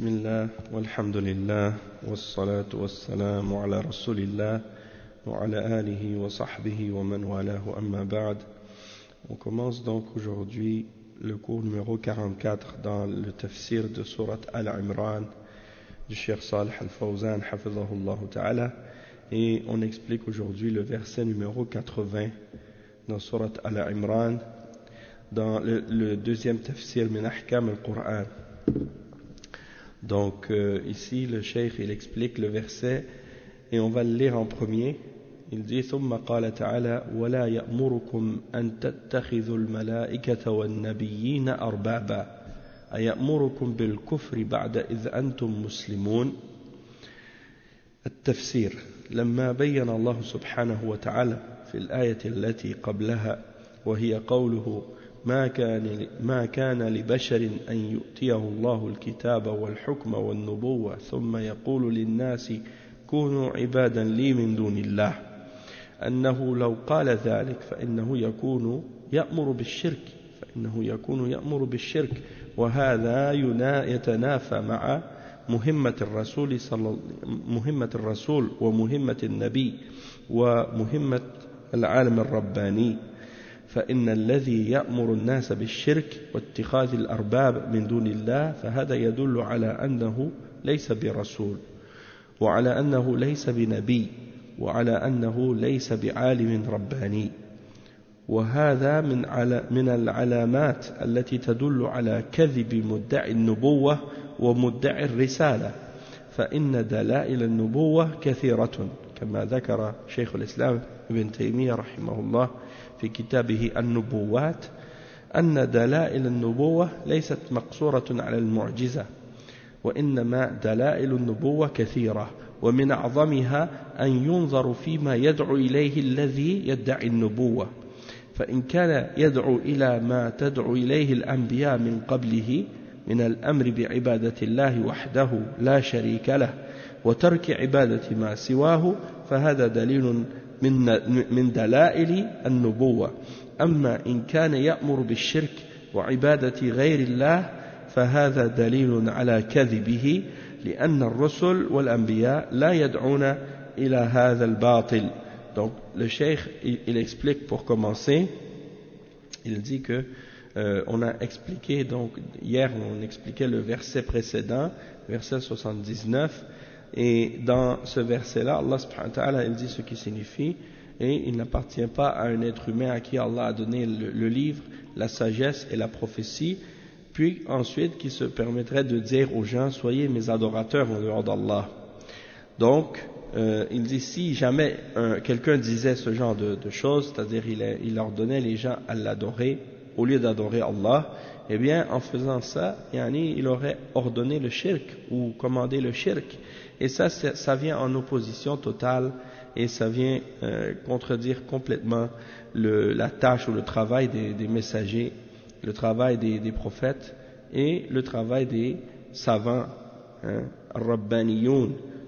بسم الله والحمد لله والصلاة والسلام على رسول الله وعلى آله وصحبه ومن والاه أما بعد. On commence donc aujourd'hui le cours numéro 44 dans le tafsir de sourate Al-Imran du Cheikh Salih Al-Fawzan hafizahullah ta'ala, et on explique aujourd'hui le verset numéro 80 dans sourate Al-Imran dans le deuxième tafsir min ahkam al-Qur'an. Donc ici le cheikh il explique le verset et on va le lire en premier. Il dit ثم قال تعالى ولا يأمركم أن تتخذوا الملائكة والنبيين أربابا أيأمركم بالكفر بعد إذ أنتم مسلمون. التفسير: لما بين الله سبحانه وتعالى في الآية التي قبلها وهي قوله ما كان لبشر أن يؤتيه الله الكتاب والحكم والنبوة ثم يقول للناس كونوا عبادا لي من دون الله، أنه لو قال ذلك فإنه يكون يأمر بالشرك وهذا يتنافى مع مهمة الرسول ومهمة النبي ومهمة العالم الرباني، فإن الذي يأمر الناس بالشرك واتخاذ الأرباب من دون الله فهذا يدل على أنه ليس برسول وعلى أنه ليس بنبي وعلى أنه ليس بعالم رباني، وهذا من العلامات التي تدل على كذب مدعي النبوة ومدعي الرسالة، فإن دلائل النبوة كثيرة كما ذكر شيخ الإسلام ابن تيمية رحمه الله في كتابه النبوات أن دلائل النبوة ليست مقصورة على المعجزة، وإنما دلائل النبوة كثيرة، ومن أعظمها أن ينظر فيما يدعو إليه الذي يدعي النبوة، فإن كان يدعو إلى ما تدعو إليه الأنبياء من قبله من الأمر بعبادة الله وحده لا شريك له وترك عبادة ما سواه فهذا دليل من دلائل النبوة. أما إن كان يأمر بالشرك وعبادة غير الله فهذا دليل على كذبه، لأن الرسل والأنبياء لا يدعون إلى هذا الباطل. Donc le cheikh il explique pour commencer, il dit que on a expliqué, donc hier on expliquait le verset précédent, verset 79, et dans ce verset-là, Allah subhanahu wa ta'ala il dit ce qui signifie, et il n'appartient pas à un être humain à qui Allah a donné le livre, la sagesse et la prophétie, puis ensuite qui se permettrait de dire aux gens soyez mes adorateurs en dehors d'Allah. Donc il dit si jamais quelqu'un disait ce genre de choses, c'est-à-dire il ordonnait les gens à l'adorer au lieu d'adorer Allah, eh bien en faisant ça, il aurait ordonné le shirk ou commandé le shirk, et ça vient en opposition totale, et ça vient contredire complètement la tâche ou le travail des messagers, le travail des prophètes et le travail des savants, rabbaniyoun,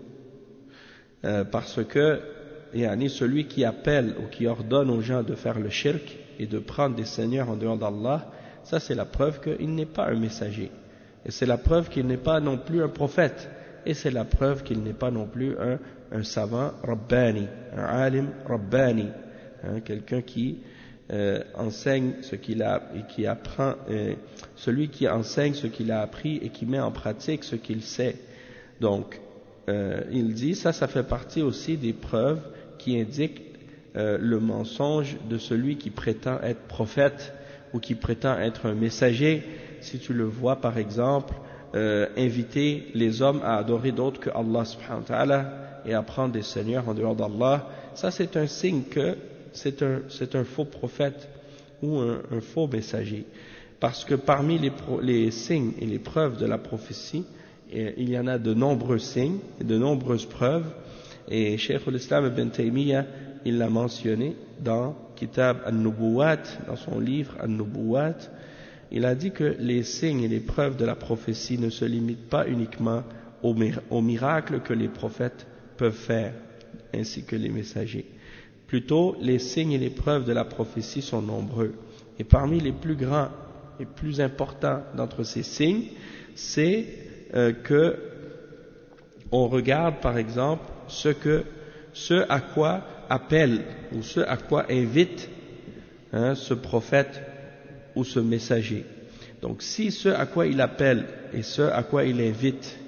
parce que celui qui appelle ou qui ordonne aux gens de faire le shirk et de prendre des seigneurs en dehors d'Allah, ça c'est la preuve qu'il n'est pas un messager, et c'est la preuve qu'il n'est pas non plus un prophète, et c'est la preuve qu'il n'est pas non plus un savant rabbani, un alim rabbani, quelqu'un qui enseigne ce qu'il a et qui apprend, celui qui enseigne ce qu'il a appris et qui met en pratique ce qu'il sait. Donc il dit ça fait partie aussi des preuves qui indiquent le mensonge de celui qui prétend être prophète ou qui prétend être un messager. Si tu le vois par exemple inviter les hommes à adorer d'autres que Allah subhanahu wa ta'ala et à prendre des seigneurs en dehors d'Allah, ça c'est un signe que c'est un faux prophète ou un faux messager, parce que parmi les signes et les preuves de la prophétie, il y en a de nombreux signes et de nombreuses preuves, et Cheikh al-Islam ibn Taymiyyah il l'a mentionné dans Kitab al-Nubuwat, dans son livre al-Nubuwat. Il a dit que les signes et les preuves de la prophétie ne se limitent pas uniquement aux miracles que les prophètes peuvent faire, ainsi que les messagers. Plutôt, les signes et les preuves de la prophétie sont nombreux. Et parmi les plus grands et plus importants d'entre ces signes, c'est que on regarde par exemple ce à quoi appelle ou ce à quoi invite ce prophète ou ce messager. Donc si ce à quoi il appelle et ce à quoi il invite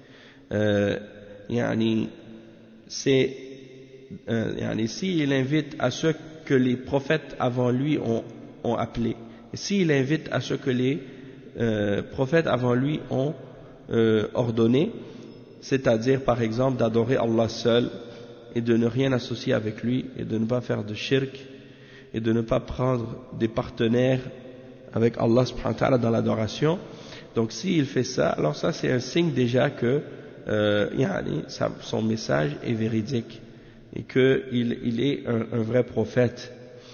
s'il invite à ce que les prophètes avant lui ont appelé, et s'il invite à ce que les prophètes avant lui ont ordonné, c'est-à-dire par exemple d'adorer Allah seul et de ne rien associer avec lui et de ne pas faire de shirk et de ne pas prendre des partenaires avec Allah subhanahu wa ta'ala dans l'adoration. Donc s'il fait ça, alors ça c'est un signe déjà que son message est véridique et qu'il est un vrai prophète.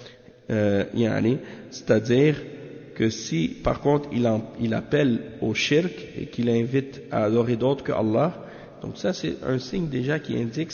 C'est-à-dire que si par contre il appelle au shirk et qu'il invite à adorer d'autres que Allah, donc ça c'est un signe déjà qui indique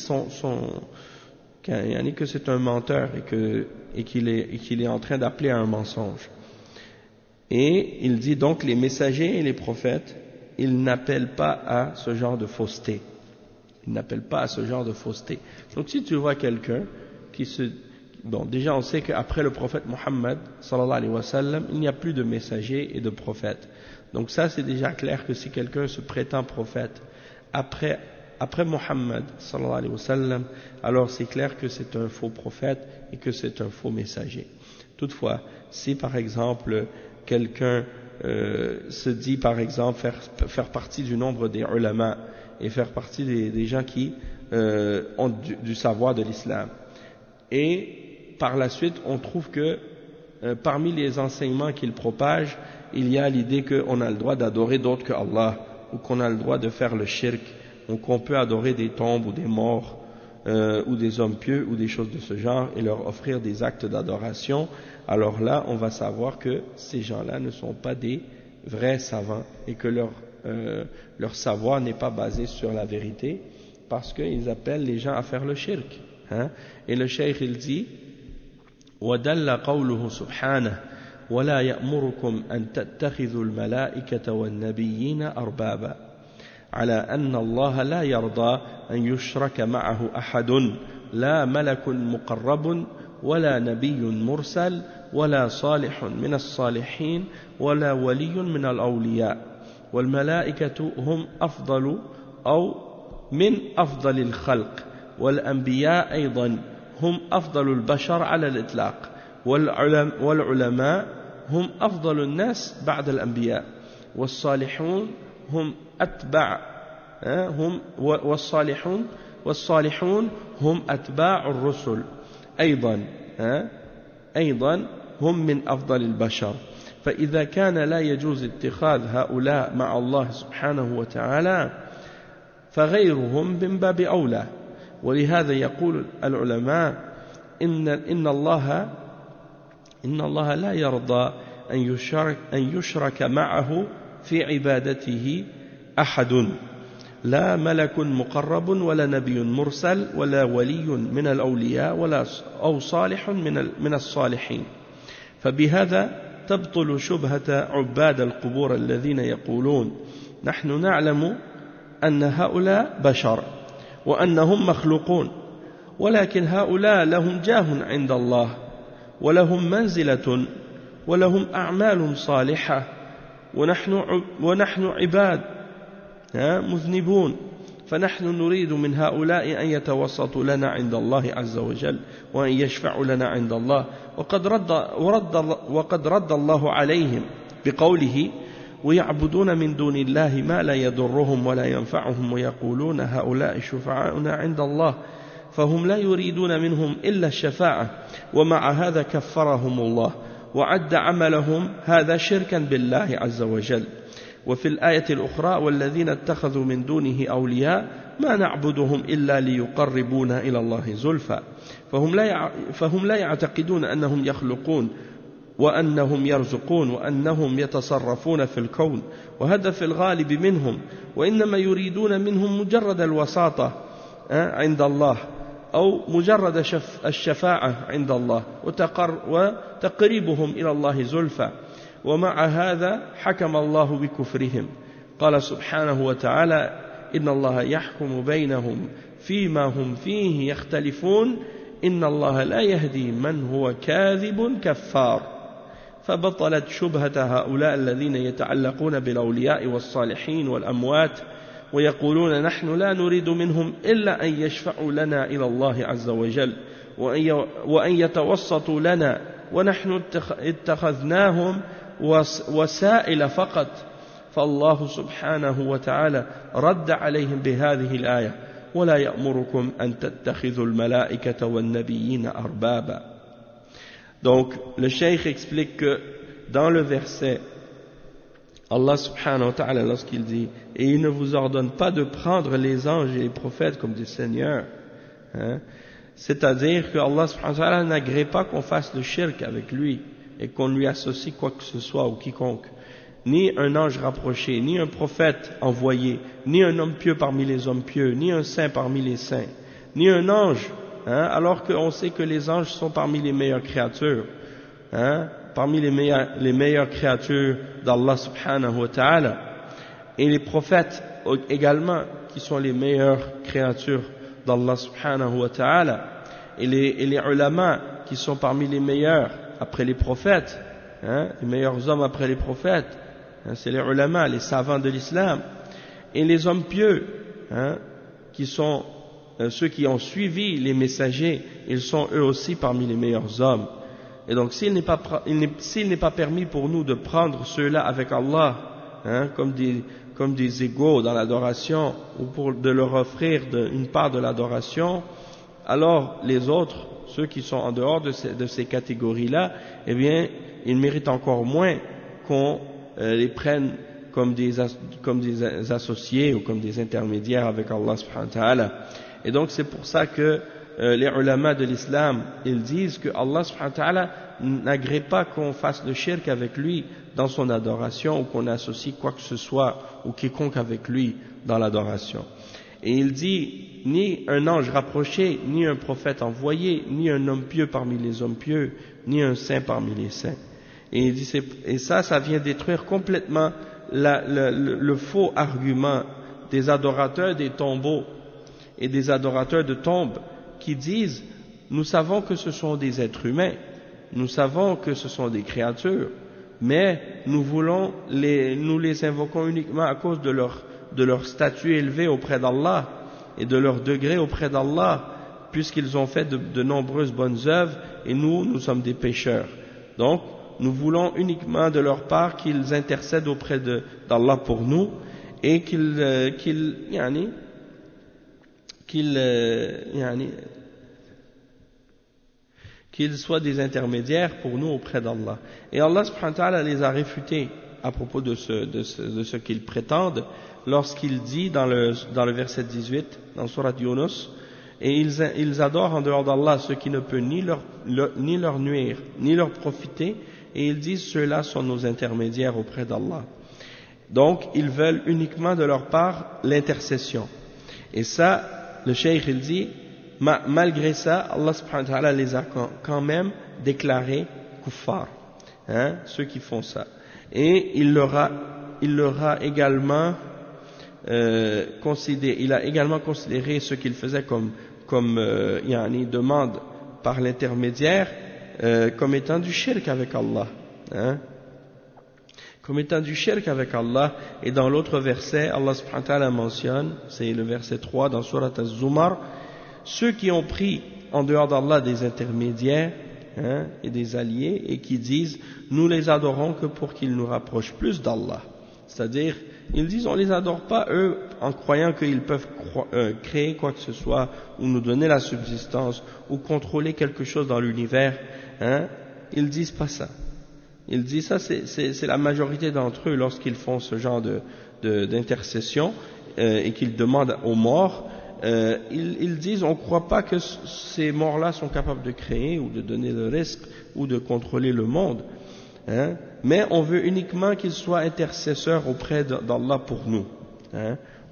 que c'est un menteur et qu'il est en train d'appeler à un mensonge. Et il dit donc les messagers et les prophètes, ils n'appellent pas à ce genre de fausseté. Ils n'appellent pas à ce genre de fausseté. Donc si tu vois quelqu'un bon, déjà on sait qu'après le prophète Muhammad sallallahu alayhi wa sallam, il n'y a plus de messagers et de prophètes. Donc ça c'est déjà clair que si quelqu'un se prétend prophète après Muhammad sallallahu alayhi wa sallam, alors c'est clair que c'est un faux prophète et que c'est un faux messager. Toutefois, si par exemple quelqu'un se dit par exemple faire partie du nombre des ulama et faire partie des gens qui ont du savoir de l'islam, et par la suite on trouve que parmi les enseignements qu'il propage, il y a l'idée qu'on a le droit d'adorer d'autres que Allah, ou qu'on a le droit de faire le shirk, ou qu'on peut adorer des tombes ou des morts ou des hommes pieux ou des choses de ce genre et leur offrir des actes d'adoration, alors là on va savoir que ces gens-là ne sont pas des vrais savants et que leur savoir n'est pas basé sur la vérité, parce qu'ils appellent les gens à faire le shirk. Et le cheikh il dit وَدَلَّ قَوْلُهُ سُبْحَانَهُ وَلَا يَأْمُرُكُمْ أَن تَتَّخِذُوا الْمَلَائِكَةَ وَالنَّبِيِّينَ أَرْبَابًا على أن الله لا يرضى أن يشرك معه أحد لا ملك مقرب ولا نبي مرسل ولا صالح من الصالحين ولا ولي من الأولياء والملائكة هم أفضل أو من أفضل الخلق والأنبياء أيضا هم أفضل البشر على الإطلاق والعلماء هم أفضل الناس بعد الأنبياء والصالحون هم أتباع والصالحون هم أتباع الرسل أيضا هم من أفضل البشر. فإذا كان لا يجوز اتخاذ هؤلاء مع الله سبحانه وتعالى فغيرهم من باب أولى. ولهذا يقول العلماء إن الله لا يرضى أن يشرك معه في عبادته أحد لا ملك مقرب ولا نبي مرسل ولا ولي من الأولياء أو صالح من الصالحين. فبهذا تبطل شبهة عباد القبور الذين يقولون نحن نعلم أن هؤلاء بشر وأنهم مخلوقون ولكن هؤلاء لهم جاه عند الله ولهم منزلة ولهم أعمال صالحة ونحن عباد مذنبون فنحن نريد من هؤلاء أن يتوسطوا لنا عند الله عز وجل وأن يشفعوا لنا عند الله وقد رد الله عليهم بقوله ويعبدون من دون الله ما لا يضرهم ولا ينفعهم ويقولون هؤلاء شفعاؤنا عند الله فهم لا يريدون منهم إلا الشفاعة ومع هذا كفرهم الله وعد عملهم هذا شركا بالله عز وجل. وفي الآية الأخرى والذين اتخذوا من دونه أولياء ما نعبدهم إلا ليقربونا إلى الله زلفى فهم لا يعتقدون أنهم يخلقون وأنهم يرزقون وأنهم يتصرفون في الكون وهذا في الغالب منهم وإنما يريدون منهم مجرد الوساطة عند الله أو مجرد الشفاعة عند الله وتقريبهم إلى الله زلفى ومع هذا حكم الله بكفرهم قال سبحانه وتعالى إن الله يحكم بينهم فيما هم فيه يختلفون إن الله لا يهدي من هو كاذب كفار فبطلت شبهة هؤلاء الذين يتعلقون بالأولياء والصالحين والأموات ويقولون نحن لا نريد منهم إلا أن يشفعوا لنا إلى الله عز وجل وأن يتوسطوا لنا ونحن اتخذناهم وسائل فقط فالله سبحانه وتعالى رد عليهم بهذه الآية ولا يأمركم أن تتخذوا الملائكة والنبيين أربابا. Donc le cheikh explique que dans le verset Allah subhanahu wa ta'ala lorsqu'il dit et il ne vous ordonne pas de prendre les anges et les prophètes comme des seigneurs, hein, c'est-à-dire que Allah subhanahu wa ta'ala n'agrée pas qu'on fasse le shirk avec lui et qu'on lui associe quoi que ce soit ou quiconque, ni un ange rapproché, ni un prophète envoyé, ni un homme pieux parmi les hommes pieux, ni un saint parmi les saints, ni un ange, hein, alors qu'on sait que les anges sont parmi les meilleures créatures, hein, parmi les meilleures créatures d'Allah subhanahu wa ta'ala, et les prophètes également qui sont les meilleures créatures d'Allah subhanahu wa ta'ala, et les ulama qui sont parmi les meilleurs après les prophètes, hein, les meilleurs hommes après les prophètes, hein, c'est les ulama, les savants de l'islam, et les hommes pieux, hein, qui sont ceux qui ont suivi les messagers, ils sont eux aussi parmi les meilleurs hommes. Et donc s'il n'est pas permis pour nous de prendre ceux-là avec Allah, hein, comme des égaux dans l'adoration, ou de leur offrir une part de l'adoration, alors les autres, ceux qui sont en dehors de ces catégories-là, eh bien, ils méritent encore moins qu'on les prenne comme des associés ou comme des intermédiaires avec Allah subhanahu wa ta'ala. Et donc c'est pour ça que les ulama de l'islam, ils disent que Allah subhanahu wa ta'ala n'agrée pas qu'on fasse le shirk avec lui dans son adoration ou qu'on associe quoi que ce soit ou quiconque avec lui dans l'adoration. Et il dit ni un ange rapproché, ni un prophète envoyé, ni un homme pieux parmi les hommes pieux, ni un saint parmi les saints. Et il dit et ça vient détruire complètement le faux argument des adorateurs des tombeaux et des adorateurs de tombes qui disent nous savons que ce sont des êtres humains, nous savons que ce sont des créatures, mais nous les invoquons uniquement à cause de leur statut élevé auprès d'Allah et de leur degré auprès d'Allah, puisqu'ils ont fait de nombreuses bonnes œuvres et nous sommes des pécheurs. Donc nous voulons uniquement de leur part qu'ils intercèdent auprès d'Allah pour nous et qu'ils soient des intermédiaires pour nous auprès d'Allah. Et Allah subhanahu wa ta'ala les a réfutés à propos de ce qu'ils prétendent lorsqu'il dit dans le verset 18 dans Surat Yunus, et ils adorent en dehors d'Allah ce qui ne peut ni leur nuire ni leur profiter, et ils disent ceux-là sont nos intermédiaires auprès d'Allah. Donc ils veulent uniquement de leur part l'intercession. Et ça, le cheikh il dit malgré ça, Allah subhanahu wa ta'ala les a quand même déclarés kuffar, hein, ceux qui font ça. Et il leur a également considéré ce qu'ils faisaient comme demande par l'intermédiaire comme étant du shirk avec Allah, hein, comme étant du shirk avec Allah. Et dans l'autre verset, Allah subhanahu wa ta'ala mentionne, c'est le verset 3 dans Surat Az-Zumar, ceux qui ont pris en dehors d'Allah des intermédiaires, hein, et des alliés, et qui disent nous les adorons que pour qu'ils nous rapprochent plus d'Allah. C'est-à-dire, ils disent on les adore pas eux en croyant qu'ils peuvent créer quoi que ce soit ou nous donner la subsistance ou contrôler quelque chose dans l'univers, hein. Ils disent pas ça. Ils disent ça, c'est la majorité d'entre eux lorsqu'ils font ce genre d'intercession et qu'ils demandent aux morts. Ils disent on ne croit pas que ces morts-là sont capables de créer ou de donner le risque ou de contrôler le monde, hein, mais on veut uniquement qu'ils soient intercesseurs auprès d'Allah pour nous, hein,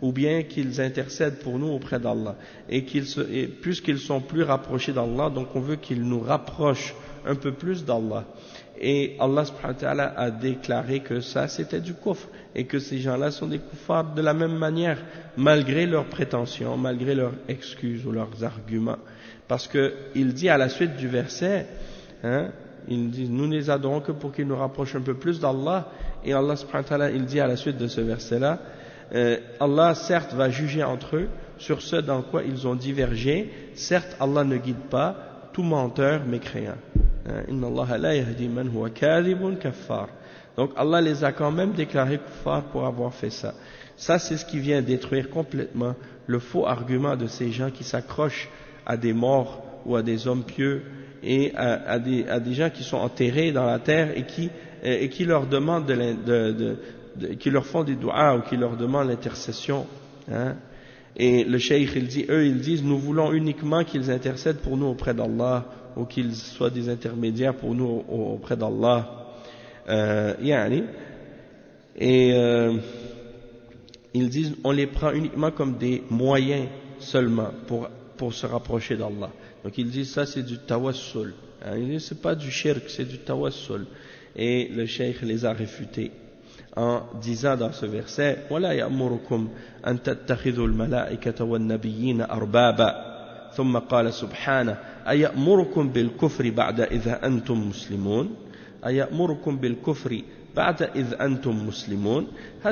ou bien qu'ils intercèdent pour nous auprès d'Allah. Et puisqu'ils sont plus rapprochés d'Allah, donc on veut qu'ils nous rapprochent un peu plus d'Allah. Et Allah subhanahu wa ta'ala a déclaré que ça c'était du kufr, et que ces gens-là sont des kuffars de la même manière, malgré leurs prétentions, malgré leurs excuses ou leurs arguments. Parce qu'il dit à la suite du verset, il dit, nous ne les adorons que pour qu'ils nous rapprochent un peu plus d'Allah. Et Allah subhanahu wa ta'ala, il dit à la suite de ce verset-là, Allah certes va juger entre eux sur ce dans quoi ils ont divergé. Certes, Allah ne guide pas tout menteur mécréant. Inna Allah la yahdi man huwa kadhibun kaffar. Donc Allah les a quand même déclarés kuffar pour avoir fait ça. Ça, c'est ce qui vient détruire complètement le faux argument de ces gens qui s'accrochent à des morts ou à des hommes pieux et à des gens qui sont enterrés dans la terre et qui leur demandent qui leur font des du'a ou qui leur demandent l'intercession. Et le cheikh, ils disent, nous voulons uniquement qu'ils intercèdent pour nous auprès d'Allah, ou qu'ils soient des intermédiaires pour nous auprès d'Allah. Ils disent, on les prend uniquement comme des moyens seulement pour se rapprocher d'Allah. Donc ils disent, ça c'est du tawassul. Ils disent, c'est pas du shirk, c'est du tawassul. Et le cheikh les a réfutés en disant dans ce verset, وَلَا يَأْمُرُكُمْ أَن تَتَّخِذُوا الْمَلَائِكَةَ وَالنَّبِيِّينَ أَرْبَابًا ثم قال سبحانه أيأمركم بالكفر بعد إذا أنتم مسلمون أيأمركم بالكفر بعد إذ أنتم مسلمون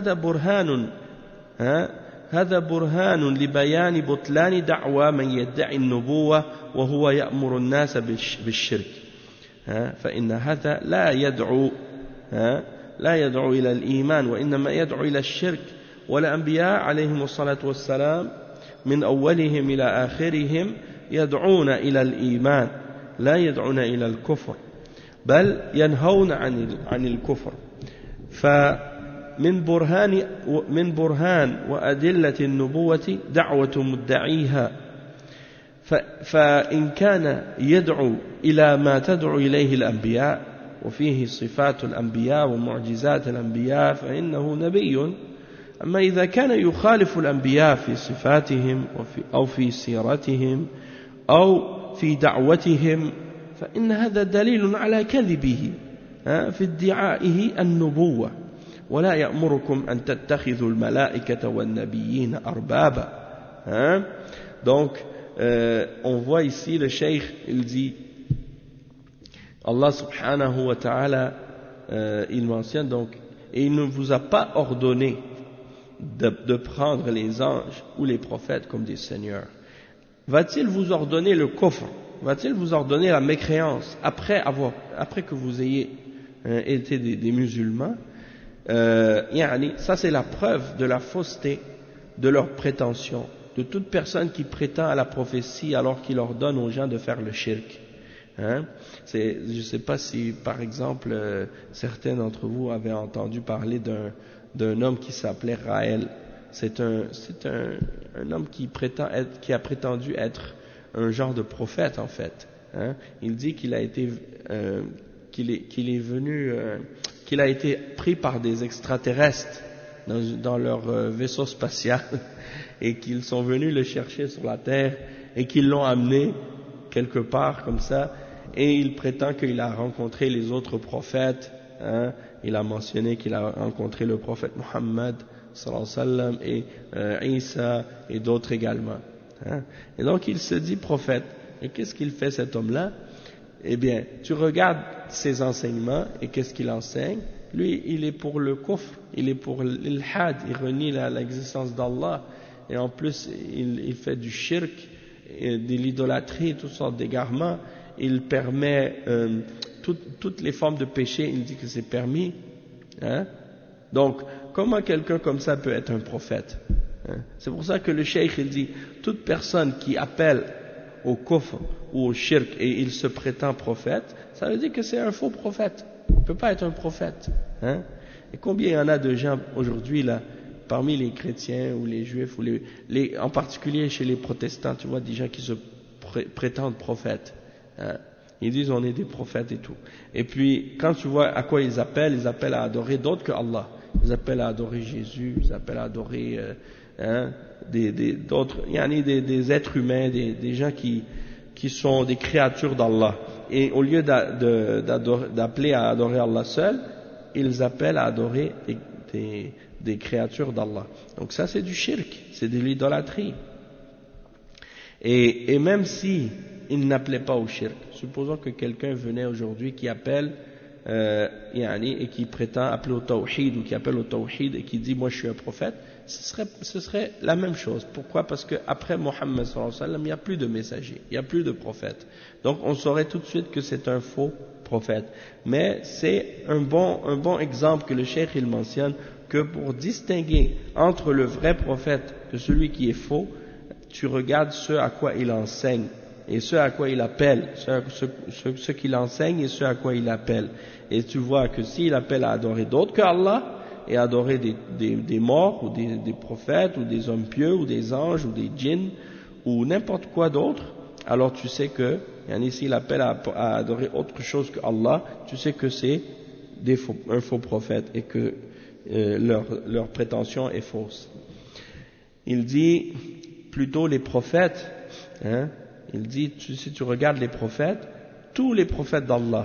هذا برهان لبيان بطلان دعوى من يدعي النبوة وهو يأمر الناس بالشرك فإن هذا لا يدعو إلى الإيمان وإنما يدعو إلى الشرك والأنبياء عليهم الصلاة والسلام من أولهم إلى آخرهم يدعون إلى الإيمان لا يدعون إلى الكفر بل ينهون عن الكفر فمن برهان وأدلة النبوة دعوة مدعيها فإن كان يدعو إلى ما تدعو إليه الأنبياء وفيه صفات الأنبياء ومعجزات الأنبياء فإنه نبي أما إذا كان يخالف الأنبياء في صفاتهم أو في سيرتهم أو في دعوتهم فإن هذا دليل على كذبه في ادعائه النبوة ولا يأمركم أن تتخذوا الملائكة والنبيين أربابا. Donc on voit ici le cheikh, il dit Allah subhanahu wa ta'ala il mentionne donc, et il ne vous a pas ordonné de prendre les anges ou les prophètes comme des seigneurs. Va-t-il vous ordonner le kufr? Va-t-il vous ordonner la mécréance après que vous ayez été des musulmans? Ça c'est la preuve de la fausseté de leurs prétentions, de toute personne qui prétend à la prophétie alors qu'il ordonne aux gens de faire le shirk. Je ne sais pas si par exemple certains d'entre vous avaient entendu parler d'un homme qui s'appelait Raël. C'est un homme qui a prétendu être un genre de prophète en fait. Il dit qu'il a été qu'il a été pris par des extraterrestres dans leur vaisseau spatial et qu'ils sont venus le chercher sur la terre et qu'ils l'ont amené quelque part comme ça, et il prétend qu'il a rencontré les autres prophètes. Il a mentionné qu'il a rencontré le prophète Muhammad sallallahu alayhi wa sallam et Isa et d'autres également. Et donc il se dit prophète. Et qu'est-ce qu'il fait cet homme-là? Eh bien, tu regardes ses enseignements et qu'est-ce qu'il enseigne? Lui, il est pour le kufr, il est pour l'ilhad, il renie l'existence d'Allah, et en plus il fait du shirk, et de l'idolâtrie, toutes sortes d'égarements. Il permet toutes les formes de péché, il dit que c'est permis. Donc, comment quelqu'un comme ça peut être un prophète? C'est pour ça que le cheikh il dit, toute personne qui appelle au kufr ou au shirk et il se prétend prophète, ça veut dire que c'est un faux prophète. Il ne peut pas être un prophète. Et combien il y en a de gens aujourd'hui là, parmi les chrétiens ou les juifs, ou en particulier chez les protestants, tu vois, des gens qui se prétendent prophètes. Ils disent on est des prophètes et tout. Et puis quand tu vois à quoi ils appellent à adorer d'autres que Allah. Ils appellent à adorer Jésus, ils appellent à adorer hein, d'autres, des êtres humains, des gens qui sont des créatures d'Allah. Et au lieu d'appeler à adorer Allah seul, ils appellent à adorer des créatures d'Allah. Donc ça c'est du shirk, c'est de l'idolâtrie. Et même si il n'appelait pas au shirk, supposons que quelqu'un venait aujourd'hui qui appelle et qui prétend appeler au tawhid ou qui appelle au tawhid et qui dit moi je suis un prophète, ce serait la même chose. Pourquoi? Parce qu'après Mohammed sallallahu alayhi wa sallam, il n'y a plus de messagers, il n'y a plus de prophètes. Donc on saurait tout de suite que c'est un faux prophète. Mais c'est un bon exemple que le cheikh il mentionne, que pour distinguer entre le vrai prophète de celui qui est faux, tu regardes ce à quoi il enseigne et ce à quoi il appelle, ce qu'il enseigne et ce à quoi il appelle. Et tu vois que s'il appelle à adorer d'autres que Allah et à adorer des morts ou des prophètes ou des hommes pieux ou des anges ou des djinns ou n'importe quoi d'autre, alors tu sais que s'il appelle à adorer autre chose que Allah, tu sais que c'est un faux prophète et que leur prétention est fausse. Il dit plutôt les prophètes, il dit, si tu regardes les prophètes, tous les prophètes d'Allah,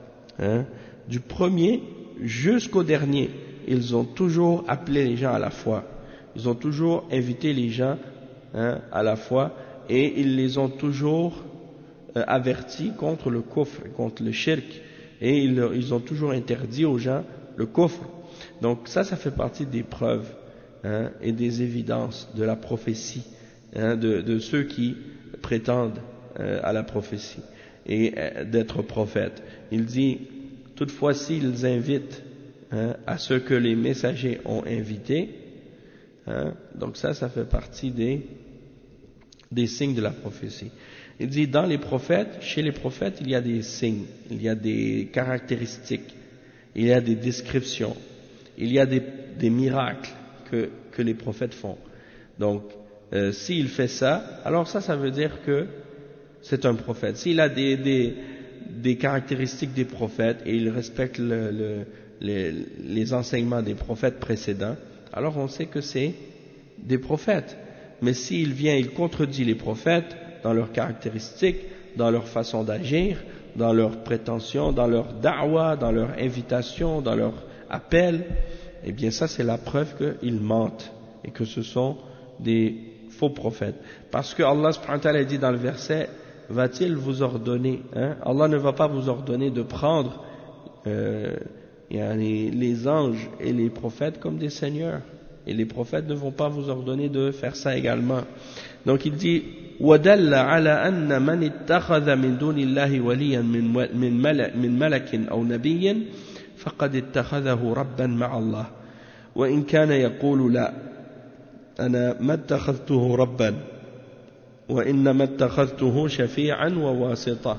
du premier jusqu'au dernier, ils ont toujours appelé les gens à la foi. Ils ont toujours invité les gens à la foi et ils les ont toujours avertis contre le kufr, contre le shirk. Et ils ont toujours interdit aux gens le kufr. Donc ça fait partie des preuves et des évidences de la prophétie, de ceux qui prétendent à la prophétie et d'être prophètes. Il dit, toutefois s'ils invitent à ce que les messagers ont invité, donc ça fait partie des signes de la prophétie. Il dit, dans les prophètes, chez les prophètes, il y a des signes, il y a des caractéristiques, il y a des descriptions, il y a des miracles que les prophètes font. Donc, s'il fait ça, alors ça veut dire que c'est un prophète. S'il a des caractéristiques des prophètes et il respecte les enseignements des prophètes précédents, alors on sait que c'est des prophètes. Mais s'il vient, il contredit les prophètes dans leurs caractéristiques, dans leur façon d'agir, dans leurs prétentions, dans leur da'wa, dans leur invitation, dans leur appel, eh bien ça c'est la preuve qu'ils mentent et que ce sont des faux prophètes. Parce que Allah subhanahu wa ta'ala dit dans le verset, va-t-il vous ordonner, Allah ne va pas vous ordonner de prendre les anges et les prophètes comme des seigneurs. Et les prophètes ne vont pas vous ordonner de faire ça également. Donc il dit, وَدَلَّ عَلَى أَنَّ مَنِ اتَّخَذَ مِن دُونِ اللَّهِ وَلِيًّا مِن مَلَكٍ أَوْ نَبِيٍّ فَقَدِ اتَّخَذَهُ رَبًّا مَعَ اللَّهِ وَإِنْ كَانَ يَقُولُ لَا أَنَا مَا اتَّخَذْتُهُ رَبًّا وإنما اتخذته شفيعا وواسطة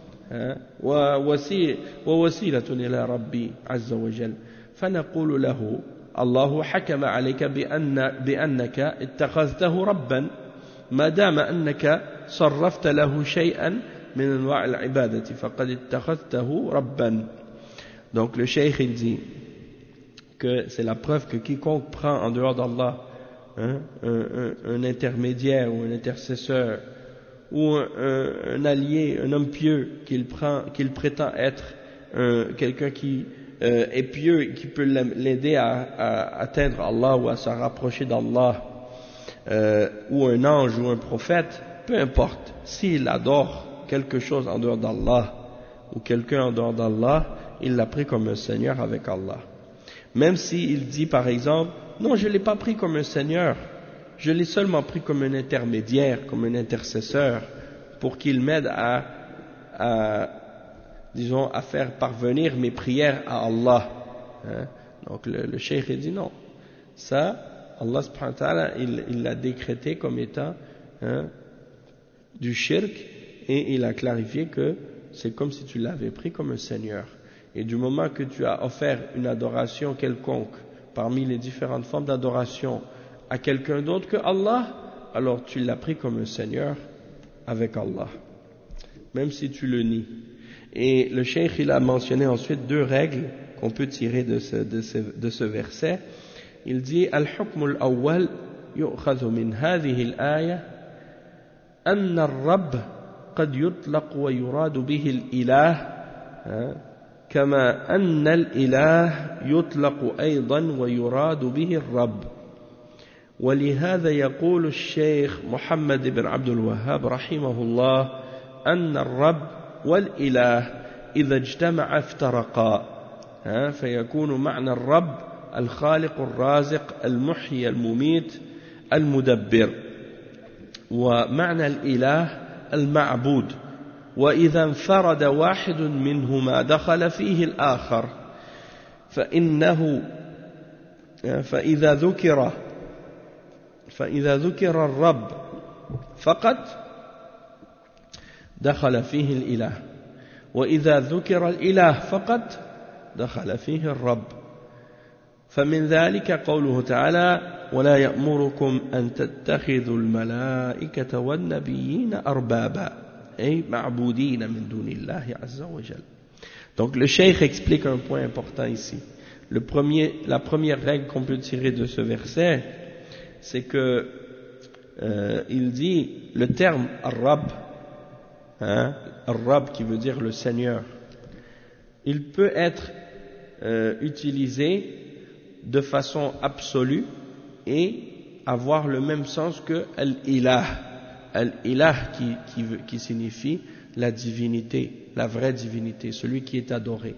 ووسيلة إلى ربي عز وجل فنقول له الله حكم عليك بأنك اتخذته ربا ما دام أنك صرفت له شيئا من أنواع العبادة فقد اتخذته ربا. Donc le cheikh il dit que c'est la preuve que quiconque prend en dehors d'Allah un intermédiaire ou un intercesseur ou un allié, un homme pieux qu'il prétend être quelqu'un qui est pieux et qui peut l'aider à atteindre Allah ou à se rapprocher d'Allah, ou un ange ou un prophète, peu importe, s'il adore quelque chose en dehors d'Allah ou quelqu'un en dehors d'Allah, il l'a pris comme un seigneur avec Allah. Même s'il dit par exemple, non, je ne l'ai pas pris comme un seigneur, je l'ai seulement pris comme un intermédiaire, comme un intercesseur, pour qu'il m'aide à faire parvenir mes prières à Allah. Donc le cheikh dit non, ça, Allah subhanahu wa ta'ala, il l'a décrété comme étant du shirk, et il a clarifié que c'est comme si tu l'avais pris comme un seigneur. Et du moment que tu as offert une adoration quelconque parmi les différentes formes d'adoration à quelqu'un d'autre que Allah, alors tu l'as pris comme un seigneur avec Allah, même si tu le nies. Et le cheikh il a mentionné ensuite deux règles qu'on peut tirer de ce verset. Il dit al-hukm al-awwal يؤخذ من هذه الآية أن الرب قد يطلق ويراد به الإله كما أن الإله يطلق أيضا ويراد به الرب. ولهذا يقول الشيخ محمد بن عبد الوهاب رحمه الله أن الرب والإله إذا اجتمع افترقا، فيكون معنى الرب الخالق الرازق المحيي المميت المدبر، ومعنى الإله المعبود. وإذا انفرد واحد منهما دخل فيه الآخر، فإذا ذكر الرب فقط دخل فيه الإله، وإذا ذكر الإله فقط دخل فيه الرب. فمن ذلك قوله تعالى ولا يأمركم أن تتخذوا الملائكة والنبيين أربابا أي معبودين من دون الله عز وجل. Donc le cheikh explique un point important ici. La première règle qu'on peut tirer de ce verset, c'est que il dit le terme Ar-Rab, Ar-Rab qui veut dire le Seigneur, il peut être utilisé de façon absolue et avoir le même sens que Al-Ilah. Al-Ilah qui signifie la divinité, la vraie divinité, celui qui est adoré.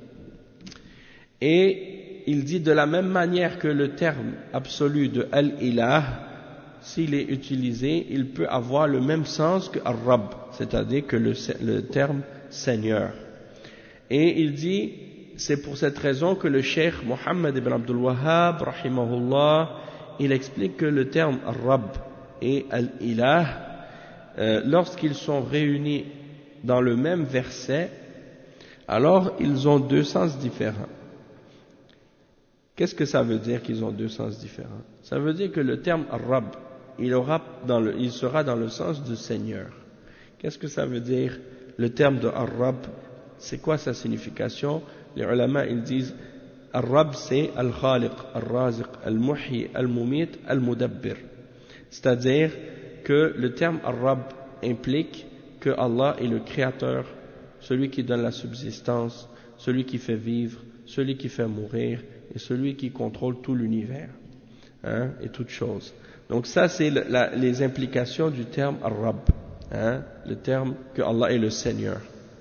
Et il dit de la même manière que le terme absolu de Al-Ilah, s'il est utilisé, il peut avoir le même sens que Ar-Rab, c'est-à-dire que le terme Seigneur. Et il dit, c'est pour cette raison que le cheikh Mohammed ibn Abdul Wahhab, rahimahullah, il explique que le terme Ar-Rab et Al-Ilah, lorsqu'ils sont réunis dans le même verset, alors ils ont deux sens différents. Qu'est-ce que ça veut dire qu'ils ont deux sens différents? Ça veut dire que le terme Ar-Rab, il sera dans le sens du Seigneur. Qu'est-ce que ça veut dire le terme de Ar-Rab? C'est quoi sa signification? Les ulama ils disent Ar-Rab c'est Al-Khaliq, Al-Raziq, Al-Muhyi, Al-Mumit, Al-Mudabbir. C'est-à-dire que le terme Ar-Rab implique que Allah est le créateur, celui qui donne la subsistance, celui qui fait vivre, celui qui fait mourir et celui qui contrôle tout l'univers et toutes choses. Donc ça c'est les implications du terme Ar-Rab, le terme que Allah est le Seigneur.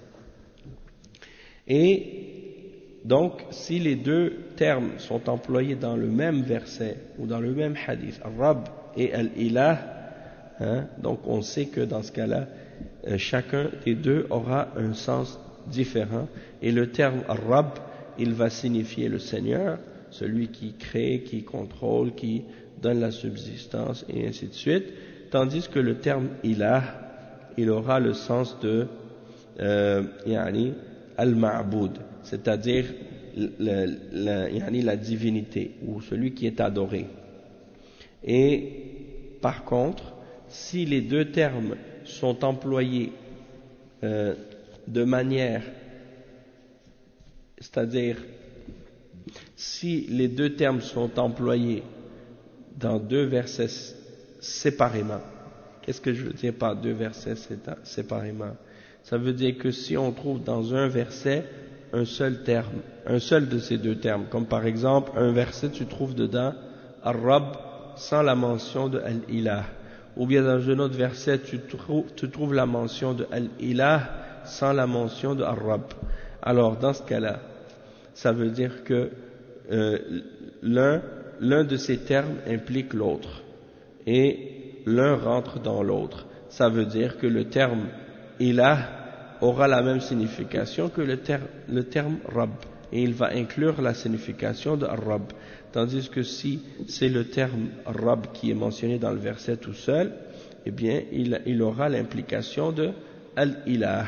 Et donc si les deux termes sont employés dans le même verset ou dans le même hadith, Ar-Rab et Al-Ilah, donc on sait que dans ce cas-là chacun des deux aura un sens différent, et le terme Ar-Rab il va signifier le Seigneur, celui qui crée, qui contrôle, qui donne la subsistance et ainsi de suite, tandis que le terme Ilah il aura le sens de Al-Ma'boud, c'est-à-dire la divinité ou celui qui est adoré. Et par contre, si les deux termes sont employés de manière, c'est-à-dire si les deux termes sont employés dans deux versets séparément, qu'est-ce que je veux dire par deux versets séparément? Ça veut dire que si on trouve dans un verset un seul terme, un seul de ces deux termes, comme par exemple un verset tu trouves dedans Ar-Rab sans la mention de Al-Ilah, ou bien dans un autre verset tu trouves la mention de Al-Ilah sans la mention de Ar-Rab, alors dans ce cas-là ça veut dire que l'un de ces termes implique l'autre et l'un rentre dans l'autre. Ça veut dire que le terme Ilah aura la même signification que le terme Rab, et il va inclure la signification de Ar-Rab, tandis que si c'est le terme Rab qui est mentionné dans le verset tout seul, eh bien il aura l'implication de Al-Ilah,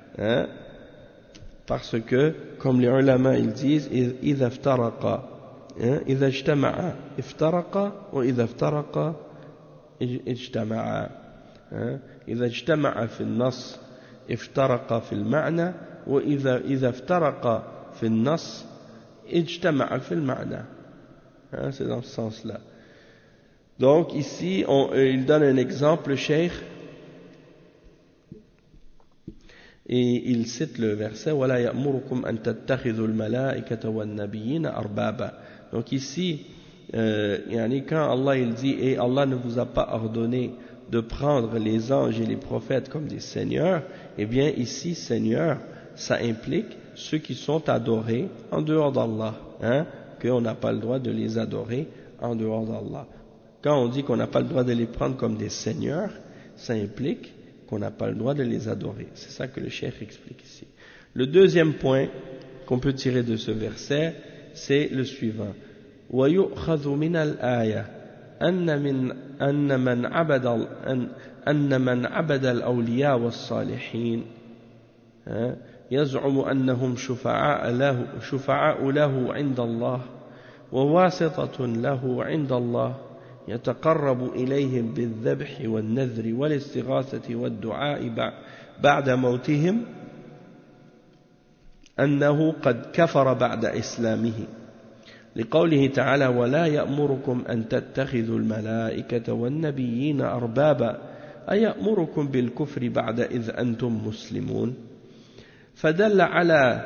parce que comme les ulama ils disent إذا افترقا إذا اجتمعا افترقا وإذا افترقا اجتمعا إذا اجتمع في النص افترق في المعنى وإذا افترق في النص اجتمع في المعنى. C'est dans ce sens-là. Donc ici, il donne un exemple, le cheikh, et il cite le verset وَلَا يَأْمُرُكُمْ أَن تَتَّخِذُوا الْمَلَائِكَةَ وَالنَّبِيِّينَ أَرْبَابًا. Donc ici, quand Allah il dit, et Allah ne vous a pas ordonné de prendre les anges et les prophètes comme des seigneurs, eh bien ici, seigneur, ça implique ceux qui sont adorés en dehors d'Allah, hein, qu'on n'a pas le droit de les adorer en dehors d'Allah. Quand on dit qu'on n'a pas le droit de les prendre comme des seigneurs, ça implique qu'on n'a pas le droit de les adorer. C'est ça que le cheikh explique ici. Le deuxième point qu'on peut tirer de ce verset, c'est le suivant. وَيُؤْخَذُ مِنَ الْآيَةِ أَنَّ مَنْ عَبَدَ الْأَوْلِيَاءَ وَالصَّالِحِينَ يزعم أنهم شفعاء له عند الله وواسطة له عند الله يتقرب إليهم بالذبح والنذر والاستغاثة والدعاء بعد موتهم أنه قد كفر بعد إسلامه لقوله تعالى ولا يأمركم أن تتخذوا الملائكة والنبيين أربابا أيأمركم بالكفر بعد إذ أنتم مسلمون. فدل على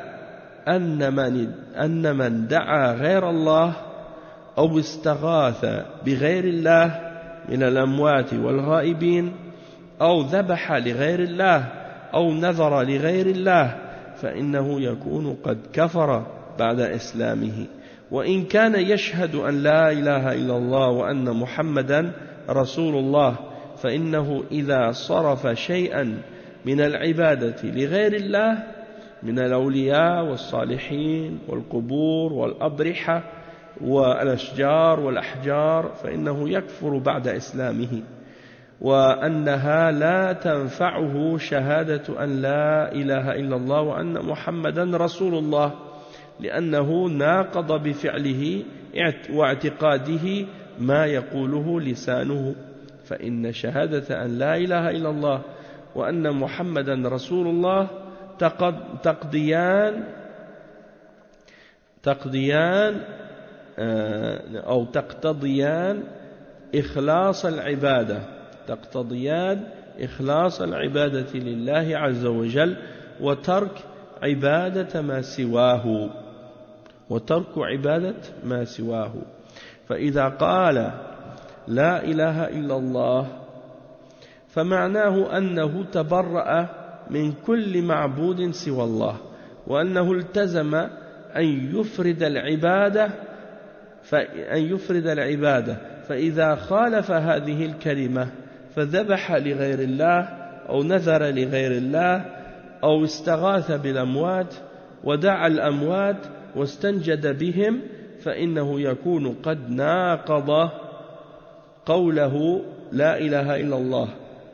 أن من دعا غير الله أو استغاث بغير الله من الأموات والغائبين أو ذبح لغير الله أو نذر لغير الله فإنه يكون قد كفر بعد إسلامه وإن كان يشهد أن لا إله إلا الله وأن محمدا رسول الله فإنه إذا صرف شيئا من العبادة لغير الله من الأولياء والصالحين والقبور والأضرحة والأشجار والأحجار فإنه يكفر بعد إسلامه وأنها لا تنفعه شهادة أن لا إله إلا الله وأن محمدا رسول الله لأنه ناقض بفعله واعتقاده ما يقوله لسانه فإن شهادة أن لا إله إلا الله وأن محمدا رسول الله تقتضيان إخلاص العبادة لله عز وجل وترك عبادة ما سواه فإذا قال لا إله إلا الله فمعناه أنه تبرأ من كل معبود سوى الله وأنه التزم أن يفرد العبادة فإذا خالف هذه الكلمة فذبح لغير الله أو نذر لغير الله أو استغاث بالأموات ودعا الأموات واستنجد بهم فإنه يكون قد ناقض قوله لا إله إلا الله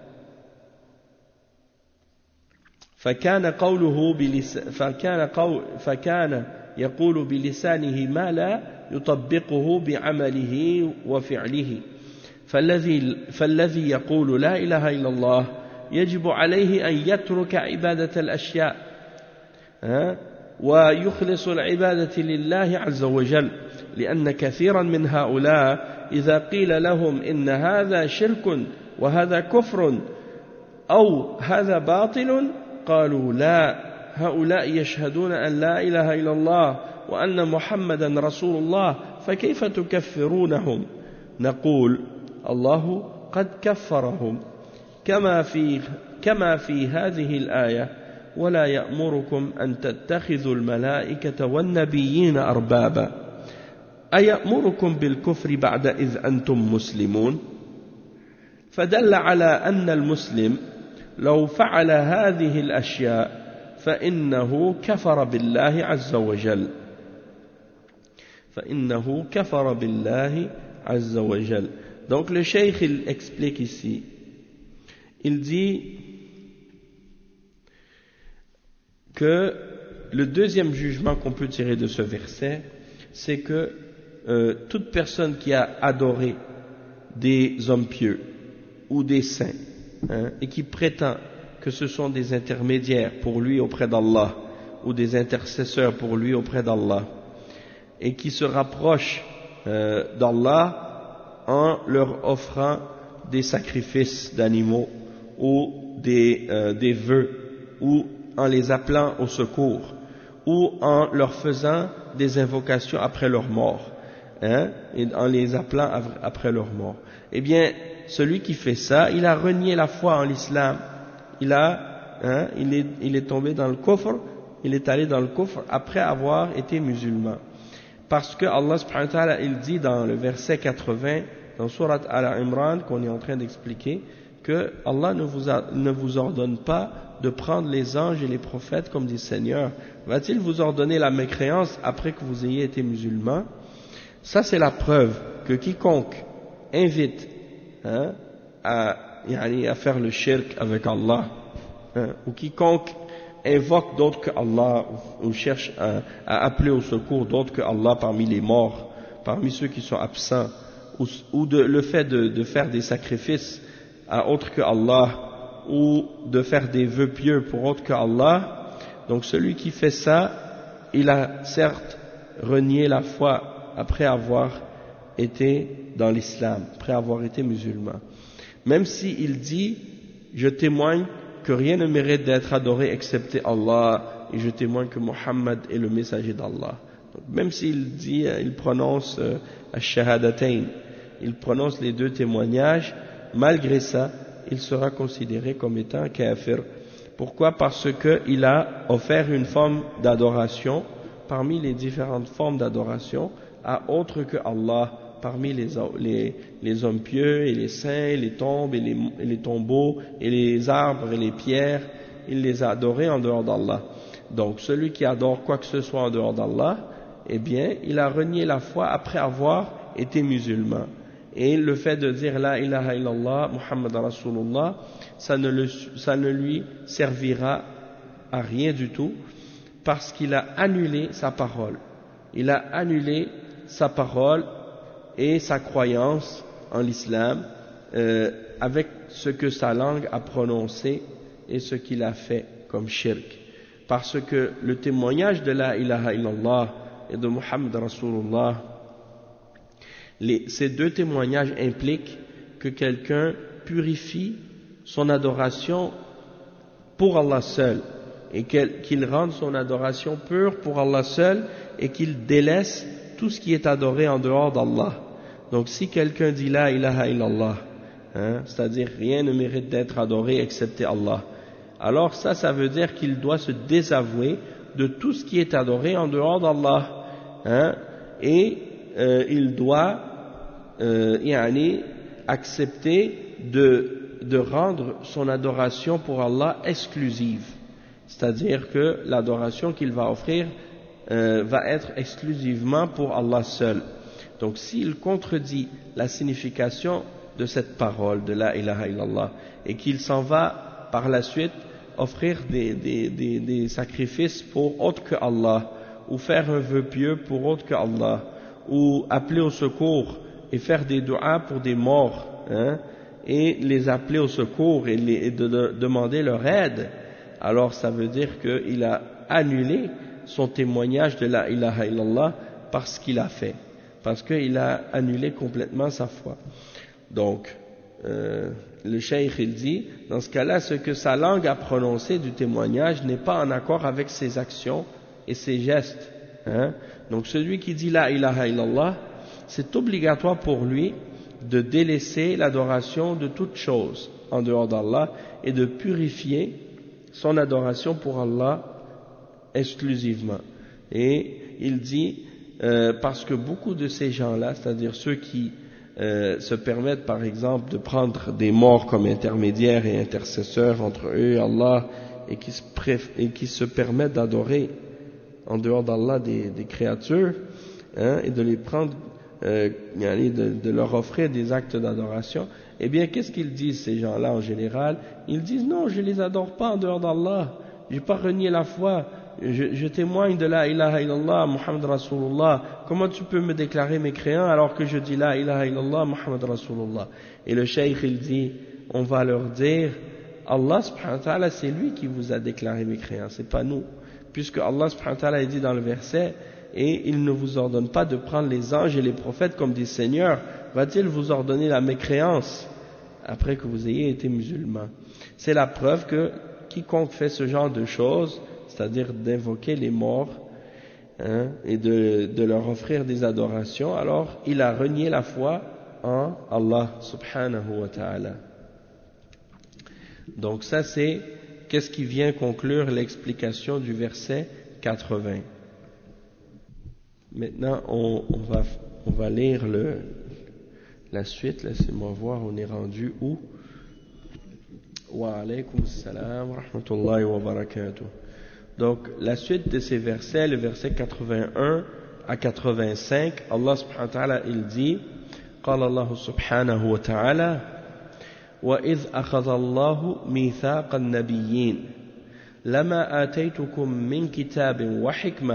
فكان يقول بلسانه ما لا يطبقه بعمله وفعله فالذي يقول لا إله إلا الله يجب عليه أن يترك عبادة الأشياء ويخلص العبادة لله عز وجل لأن كثيرا من هؤلاء إذا قيل لهم إن هذا شرك وهذا كفر أو هذا باطل قالوا لا هؤلاء يشهدون أن لا إله إلا الله وأن محمدا رسول الله فكيف تكفرونهم؟ نقول الله قد كفرهم كما في هذه الآية ولا يأمركم أن تتخذوا الملائكة والنبيين أربابا أيأمركم بالكفر بعد إذ أنتم مسلمون. فدل على أن المسلم لو فعل هذه الأشياء فإنه كفر بالله عز وجل. Donc le cheikh il explique ici, il dit que le deuxième jugement qu'on peut tirer de ce verset, c'est que toute personne qui a adoré des hommes pieux ou des saints et qui prétend que ce sont des intermédiaires pour lui auprès d'Allah ou des intercesseurs pour lui auprès d'Allah et qui se rapproche d'Allah en leur offrant des sacrifices d'animaux ou des vœux, ou en les appelant au secours, ou en leur faisant des invocations après leur mort, et en les appelant après leur mort. Eh bien, celui qui fait ça, il a renié la foi en l'islam. Il est tombé dans le kufr, il est allé dans le kufr après avoir été musulman. Parce que Allah subhanahu wa ta'ala, il dit dans le verset 80, dans Surat Al-Imran, qu'on est en train d'expliquer, que Allah ne vous ordonne pas de prendre les anges et les prophètes comme des seigneurs. Va-t-il vous ordonner la mécréance après que vous ayez été musulman? Ça, c'est la preuve que quiconque invite à faire le shirk avec Allah, ou quiconque invoque d'autres que Allah, ou cherche à appeler au secours d'autres que Allah parmi les morts, parmi ceux qui sont absents, ou le fait de faire des sacrifices à autres que Allah, ou de faire des vœux pieux pour autres que Allah, donc celui qui fait ça, il a certes renié la foi après avoir été dans l'islam, après avoir été musulman. Même s'il dit, je témoigne que rien ne mérite d'être adoré excepté Allah, et je témoigne que Muhammad est le messager d'Allah. Donc, même s'il dit, il prononce Ash-Shahadatain, il prononce les deux témoignages, malgré ça, il sera considéré comme étant kafir. Pourquoi? Parce qu'il a offert une forme d'adoration parmi les différentes formes d'adoration à autre que Allah, parmi les hommes pieux et les saints, les tombes et les tombeaux et les arbres et les pierres, il les a adorés en dehors d'Allah. Donc celui qui adore quoi que ce soit en dehors d'Allah, eh bien il a renié la foi après avoir été musulman. Et le fait de dire la ilaha illallah Muhammad Rasulullah, ça ne lui servira à rien du tout, parce qu'il a annulé sa parole. Il a annulé sa parole et sa croyance en l'islam avec ce que sa langue a prononcé et ce qu'il a fait comme shirk. Parce que le témoignage de la ilaha illallah et de Muhammad Rasulullah, ces deux témoignages impliquent que quelqu'un purifie son adoration pour Allah seul, et qu'il rende son adoration pure pour Allah seul, et qu'il délaisse tout ce qui est adoré en dehors d'Allah. Donc si quelqu'un dit la ilaha illallah, c'est-à-dire rien ne mérite d'être adoré excepté Allah, alors ça veut dire qu'il doit se désavouer de tout ce qui est adoré en dehors d'Allah, et il doit accepter de rendre son adoration pour Allah exclusive, c'est-à-dire que l'adoration qu'il va offrir va être exclusivement pour Allah seul. Donc s'il contredit la signification de cette parole de la ilaha illallah et qu'il s'en va par la suite offrir des sacrifices pour autre que Allah, ou faire un vœu pieux pour autre que Allah, ou appeler au secours et faire des du'as pour des morts, et les appeler au secours et de demander leur aide, alors ça veut dire qu'il a annulé son témoignage de la ilaha illallah parce qu'il a fait, parce qu'il a annulé complètement sa foi. Donc le cheikh il dit, dans ce cas-là, ce que sa langue a prononcé du témoignage n'est pas en accord avec ses actions et ses gestes, Donc celui qui dit la ilaha illallah, c'est obligatoire pour lui de délaisser l'adoration de toute chose en dehors d'Allah et de purifier son adoration pour Allah exclusivement. Et il dit, parce que beaucoup de ces gens-là, c'est-à-dire ceux qui se permettent par exemple de prendre des morts comme intermédiaires et intercesseurs entre eux et Allah, et qui se permettent d'adorer en dehors d'Allah des créatures, et de les prendre, de leur offrir des actes d'adoration, eh bien qu'est-ce qu'ils disent ces gens-là en général? Ils disent non, je les adore pas en dehors d'Allah, j'ai pas renié la foi, je témoigne de la ilaha illallah Muhammad Rasulullah, comment tu peux me déclarer mécréant alors que je dis la ilaha illallah Muhammad Rasulullah? Et le cheikh il dit, on va leur dire, Allah subhanahu wa ta'ala c'est lui qui vous a déclaré mécréant, c'est pas nous, puisque Allah subhanahu wa ta'ala dit dans le verset, et il ne vous ordonne pas de prendre les anges et les prophètes comme des seigneurs. va-t-il vous ordonner la mécréance après que vous ayez été musulman? C'est la preuve que quiconque fait ce genre de choses, c'est-à-dire d'invoquer les morts, et de leur offrir des adorations, alors il a renié la foi en Allah subhanahu wa ta'ala. Donc ça c'est qu'est-ce qui vient conclure l'explication du verset 80. Maintenant on va lire la suite. Laissez-moi voir, on est rendu où? Wa alaykum assalam wa rahmatullahi wa barakatuh. Donc la suite de ces versets, le verset 81 à 85, Allah subhanahu wa ta'ala il dit, قال الله سبحانه وتعالى وإذ أخذ الله ميثاق النبيين لما آتيتكم من كتاب وحكمة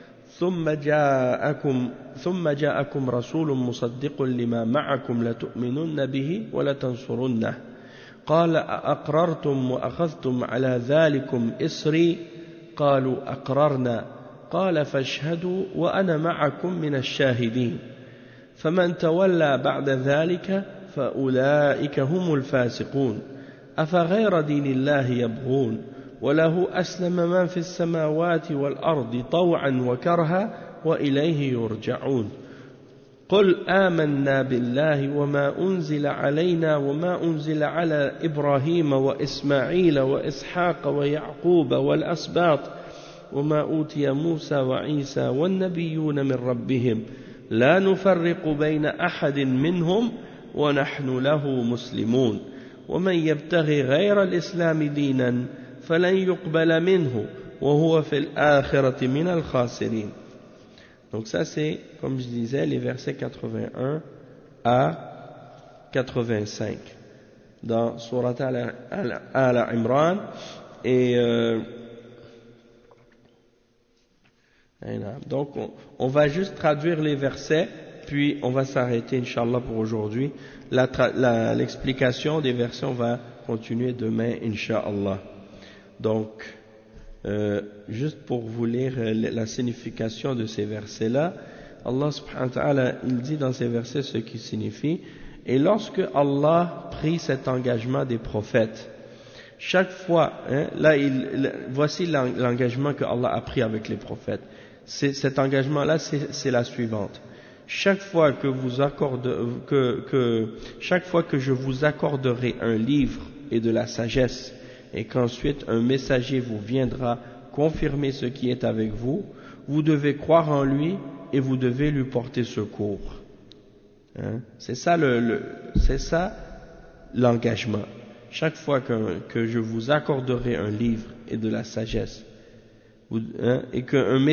ثم جاءكم رسول مصدق لما معكم لتؤمنن به ولتنصرنه قال أقررتم وأخذتم على ذلكم إصري قالوا أقررنا قال فاشهدوا وأنا معكم من الشاهدين فمن تولى بعد ذلك فأولئك هم الفاسقون أفغير دين الله يبغون وله أسلم من في السماوات والأرض طوعا وكرها وإليه يرجعون قل آمنا بالله وما أنزل علينا وما أنزل على إبراهيم وإسماعيل وإسحاق ويعقوب والأسباط وما أوتي موسى وعيسى والنبيون من ربهم لا نفرق بين أحد منهم ونحن له مسلمون ومن يبتغي غير الإسلام دينا فلن يقبل منه وهو في الآخرة من الخاسرين. Donc ça c'est, comme je disais, les versets 81 à 85 dans Surat Al-Imran. Et donc on va juste traduire les versets, puis on va s'arrêter Inch'Allah pour aujourd'hui. L'explication des versets on va continuer demain Inch'Allah. Donc juste pour vous lire la signification de ces versets-là, Allah subhanahu wa ta'ala il dit dans ces versets ce qui signifie. Et lorsque Allah prit cet engagement des prophètes, chaque fois, voici l'engagement que Allah a pris avec les prophètes. Cet engagement-là, c'est la suivante. Chaque fois que je vous accorderai un livre et de la sagesse, et qu'ensuite un messager vous viendra confirmer ce qui est avec vous, vous devez croire en lui et vous devez lui porter secours. C'est ça l'engagement. Chaque fois que je vous accorderai un livre et de la sagesse, et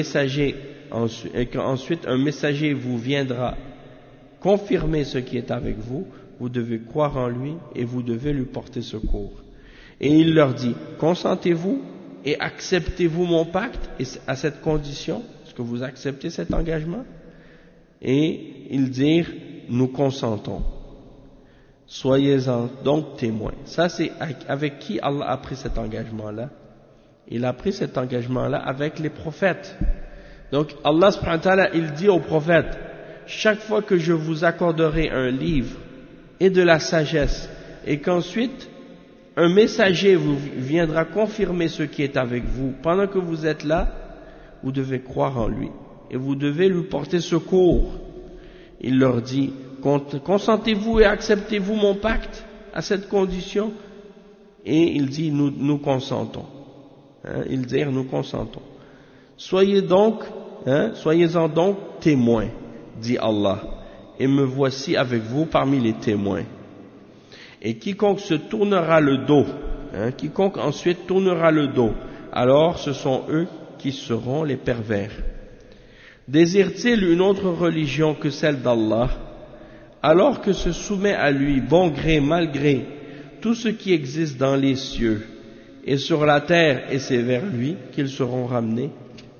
qu'ensuite un messager vous viendra confirmer ce qui est avec vous, vous devez croire en lui et vous devez lui porter secours. Et il leur dit, consentez-vous et acceptez-vous mon pacte, et à cette condition, est-ce que vous acceptez cet engagement? Et ils dirent, nous consentons. Soyez-en donc témoins. Ça c'est avec qui Allah a pris cet engagement-là? Il a pris cet engagement-là avec les prophètes. Donc Allah subhanahu wa ta'ala, il dit aux prophètes, chaque fois que je vous accorderai un livre et de la sagesse, et qu'ensuite un messager vous viendra confirmer ce qui est avec vous, pendant que vous êtes là, vous devez croire en lui, et vous devez lui porter secours. Il leur dit, consentez-vous et acceptez-vous mon pacte à cette condition? Et il dit, nous consentons. Ils dirent, nous consentons. Soyez-en donc témoins, dit Allah, et me voici avec vous parmi les témoins. Et quiconque se tournera le dos, quiconque ensuite tournera le dos, alors ce sont eux qui seront les pervers. Désire-t-il une autre religion que celle d'Allah, alors que se soumet à lui, bon gré, mal gré, tout ce qui existe dans les cieux et sur la terre, et c'est vers lui qu'ils seront ramenés?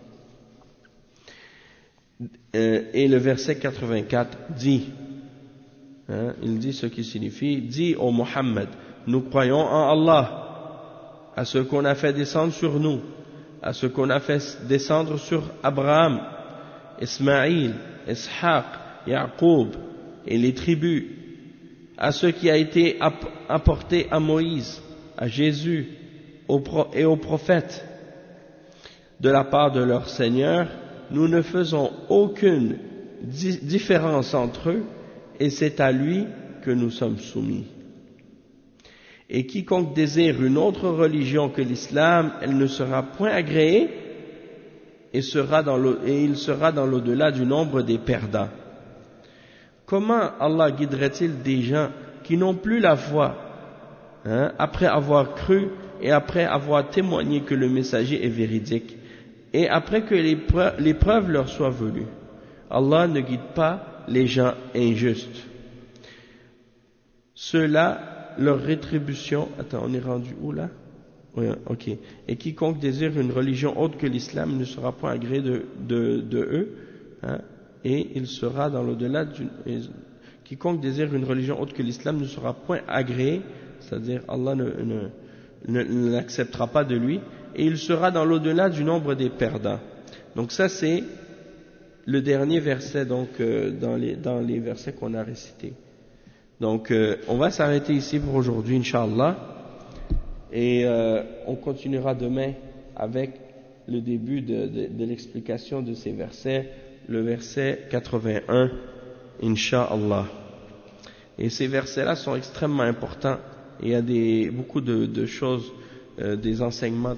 Et le verset 84 dit, il dit ce qui signifie, dis ô Mohammed, nous croyons en Allah, à ce qu'on a fait descendre sur nous, à ce qu'on a fait descendre sur Abraham, Ismaïl, Ishaq, Yaqub et les tribus, à ce qui a été apporté à Moïse, à Jésus et aux prophètes de la part de leur Seigneur, nous ne faisons aucune différence entre eux et c'est à lui que nous sommes soumis. Et quiconque désire une autre religion que l'islam, elle ne sera point agréée et il sera dans l'au-delà du nombre des perdants. Comment Allah guiderait-il des gens qui n'ont plus la foi, après avoir cru et après avoir témoigné que le messager est véridique et après que les preuves leur soient venues? Allah ne guide pas les gens injustes. Ceux-là, leur rétribution, attends, on est rendu où là? Oui, ok. Et quiconque désire une religion autre que l'islam ne sera point agréé de eux, et il sera dans l'au-delà quiconque désire une religion autre que l'islam ne sera point agréé, c'est-à-dire Allah ne l'acceptera pas de lui, et il sera dans l'au-delà du nombre des perdants. Donc ça c'est le dernier verset donc dans les versets qu'on a récités. Donc on va s'arrêter ici pour aujourd'hui, Inch'Allah, et on continuera demain avec le début de l'explication de ces versets, le verset 81, Inch'Allah. Et ces versets-là sont extrêmement importants, et il y a beaucoup de choses, des enseignements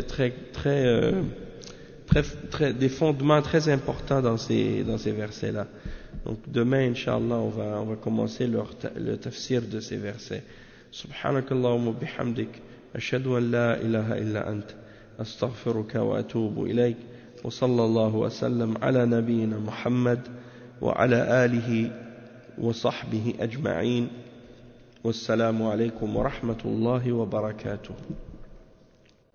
des fondements très importants dans ces versets-là. Donc demain, Inch'Allah, on va commencer le tafsir de ces versets. Subhanakallahumma bihamdik, ashhadu an la ilaha illa ant, astaghfiruka wa atubu ilayk, wa sallallahu wa sallam ala nabiyyina Muhammad, wa ala alihi wa sahbihi ajma'in, wassalamu alaykum wa rahmatullahi wa barakatuh.